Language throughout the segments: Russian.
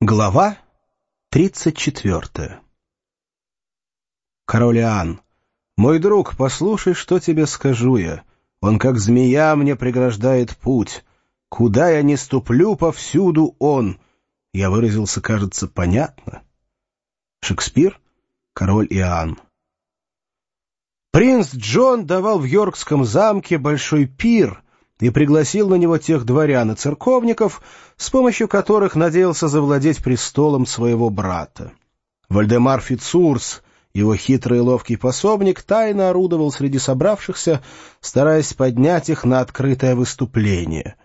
Глава 34. Король Иоанн, мой друг, послушай, что тебе скажу я. Он, как змея, мне преграждает путь. Куда я ни ступлю, повсюду он. Я выразился, кажется, понятно. Шекспир, Король Иоанн. Принц Джон давал в Йоркском замке большой пир и пригласил на него тех дворян и церковников, с помощью которых надеялся завладеть престолом своего брата. Вальдемар Фицурс, его хитрый и ловкий пособник, тайно орудовал среди собравшихся, стараясь поднять их на открытое выступление.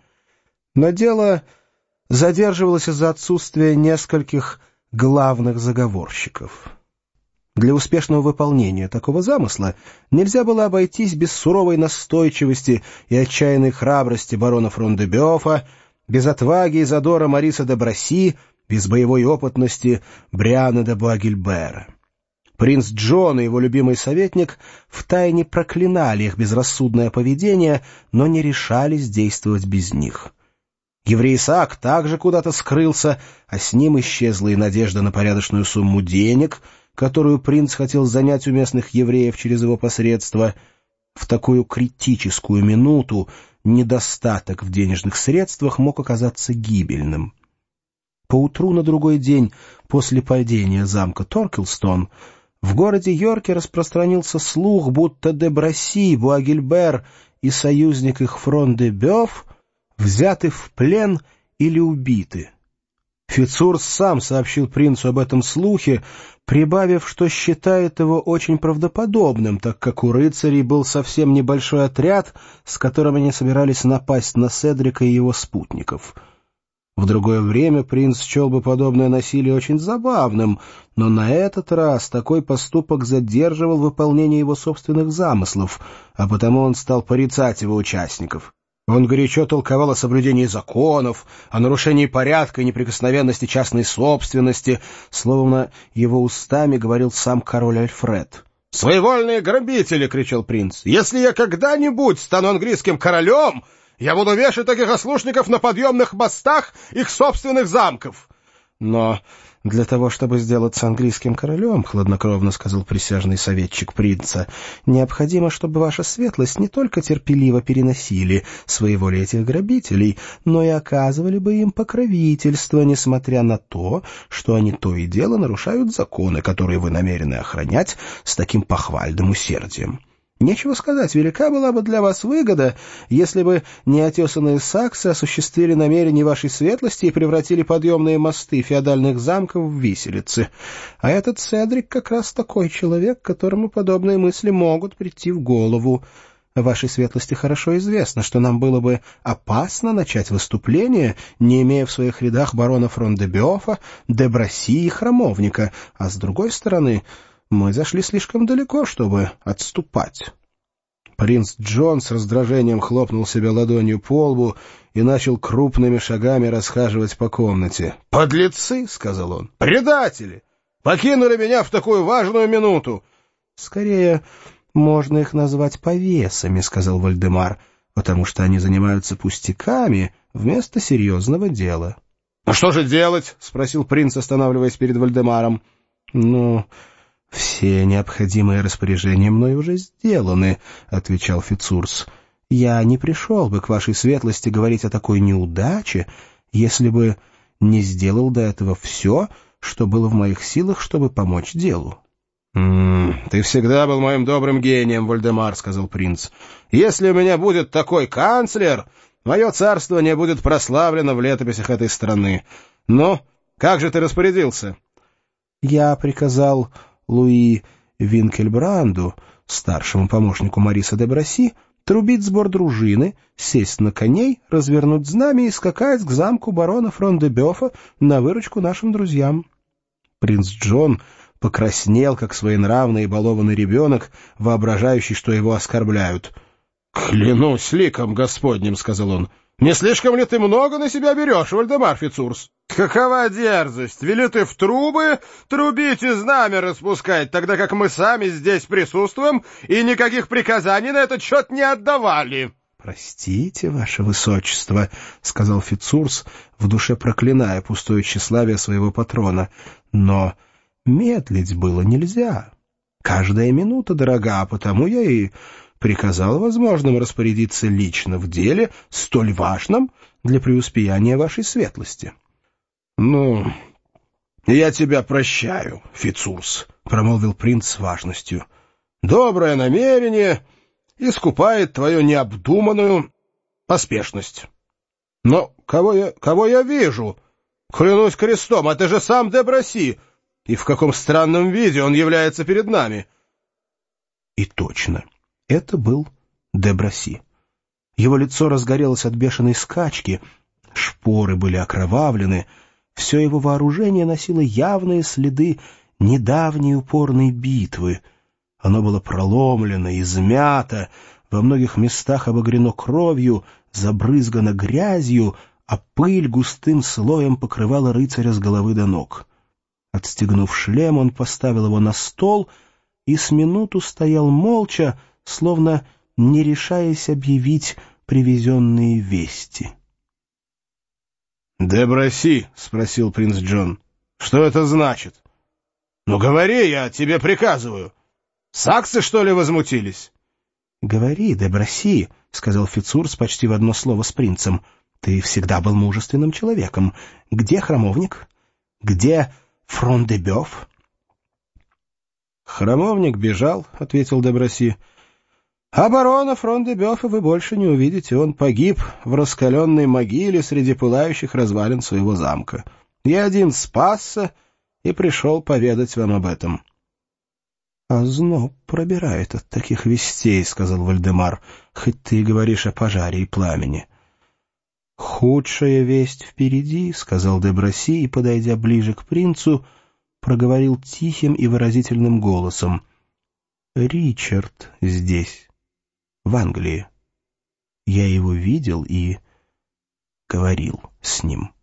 Но дело задерживалось из-за отсутствия нескольких главных заговорщиков. Для успешного выполнения такого замысла нельзя было обойтись без суровой настойчивости и отчаянной храбрости барона Фрон-де-Бёфа, без отваги и задора Мариса де Браси, без боевой опытности Бриана де Буагильбера. Принц Джон и его любимый советник втайне проклинали их безрассудное поведение, но не решались действовать без них. Еврей Исаак также куда-то скрылся, а с ним исчезла и надежда на порядочную сумму денег, которую принц хотел занять у местных евреев через его посредство. В такую критическую минуту недостаток в денежных средствах мог оказаться гибельным. Поутру на другой день после падения замка Торкелстон в городе Йорке распространился слух, будто де Браси, Буагильбер и союзник их Фрон-де-Бёф взяты в плен или убиты. Фицурс сам сообщил принцу об этом слухе, прибавив, что считает его очень правдоподобным, так как у рыцарей был совсем небольшой отряд, с которым они собирались напасть на Седрика и его спутников. В другое время принц счел бы подобное насилие очень забавным, но на этот раз такой поступок задерживал выполнение его собственных замыслов, а потому он стал порицать его участников. Он горячо толковал о соблюдении законов, о нарушении порядка и неприкосновенности частной собственности, словно его устами говорил сам король Альфред. «Своевольные грабители!» — кричал принц. «Если я когда-нибудь стану английским королем, я буду вешать таких ослушников на подъемных мостах их собственных замков!» «Но для того, чтобы сделаться английским королем, — хладнокровно сказал присяжный советчик принца, — необходимо, чтобы ваша светлость не только терпеливо переносили своеволие этих грабителей, но и оказывали бы им покровительство, несмотря на то, что они то и дело нарушают законы, которые вы намерены охранять с таким похвальным усердием. Нечего сказать, велика была бы для вас выгода, если бы неотесанные саксы осуществили намерения вашей светлости и превратили подъемные мосты феодальных замков в виселицы. А этот Седрик как раз такой человек, которому подобные мысли могут прийти в голову. Вашей светлости хорошо известно, что нам было бы опасно начать выступление, не имея в своих рядах барона Фрон-де-Бёфа, де Браси и Храмовника, а с другой стороны... мы зашли слишком далеко, чтобы отступать. Принц Джон с раздражением хлопнул себя ладонью по лбу и начал крупными шагами расхаживать по комнате. «Подлецы!» — сказал он. «Предатели! Покинули меня в такую важную минуту!» «Скорее, можно их назвать повесами», — сказал Вальдемар, «потому что они занимаются пустяками вместо серьезного дела». «А что же делать?» — спросил принц, останавливаясь перед Вальдемаром. «Ну... все необходимые распоряжения мной уже сделаны», — отвечал Фицурс. «Я не пришел бы к вашей светлости говорить о такой неудаче, если бы не сделал до этого все, что было в моих силах, чтобы помочь делу». «Ты всегда был моим добрым гением, Вальдемар», — сказал принц. «Если у меня будет такой канцлер, мое царствование будет прославлено в летописях этой страны. Ну, как же ты распорядился?» «Я приказал Луи Винкельбранду, старшему помощнику Мариса де Браси, трубить сбор дружины, сесть на коней, развернуть знамя и скакать к замку барона Фрон-де-Бёфа на выручку нашим друзьям». Принц Джон покраснел, как своенравный и балованный ребенок, воображающий, что его оскорбляют. «Клянусь ликом Господним», — сказал он, — «не слишком ли ты много на себя берешь, Вальдемар Фицурс? Какова дерзость! Велит и в трубы трубить и знамя распускать, тогда как мы сами здесь присутствуем и никаких приказаний на этот счет не отдавали!» «Простите, ваше высочество», — сказал Фицурс, в душе проклиная пустое тщеславие своего патрона, — «но медлить было нельзя. Каждая минута дорога, а потому я и приказал возможным распорядиться лично в деле, столь важном для преуспеяния вашей светлости». «Ну, я тебя прощаю, Фицурс», — промолвил принц с важностью. «Доброе намерение искупает твою необдуманную поспешность. Но кого я вижу? Клянусь крестом, это же сам де Браси, и в каком странном виде он является перед нами». И точно, это был де Браси. Его лицо разгорелось от бешеной скачки, шпоры были окровавлены, все его вооружение носило явные следы недавней упорной битвы. Оно было проломлено, измято, во многих местах обогрено кровью, забрызгано грязью, а пыль густым слоем покрывала рыцаря с головы до ног. Отстегнув шлем, он поставил его на стол и с минуту стоял молча, словно не решаясь объявить привезенные вести. «Де Браси?» — спросил принц Джон. «Что это значит? Ну говори, я тебе приказываю. Саксы, что ли, возмутились?» «Говори, де Браси», — сказал Фицурс почти в одно слово с принцем. «Ты всегда был мужественным человеком. Где храмовник? Где Фрон-де-Бёв?» «Храмовник бежал», — ответил де Браси. «А барона Фрон-де-Бёфа вы больше не увидите. Он погиб в раскаленной могиле среди пылающих развалин своего замка. Я один спасся и пришел поведать вам об этом». «Озноб пробирает от таких вестей», — сказал Вальдемар, — «хоть ты и говоришь о пожаре и пламени». «Худшая весть впереди», — сказал де Браси и, подойдя ближе к принцу, проговорил тихим и выразительным голосом. «Ричард здесь, в Англии. Я его видел и говорил с ним».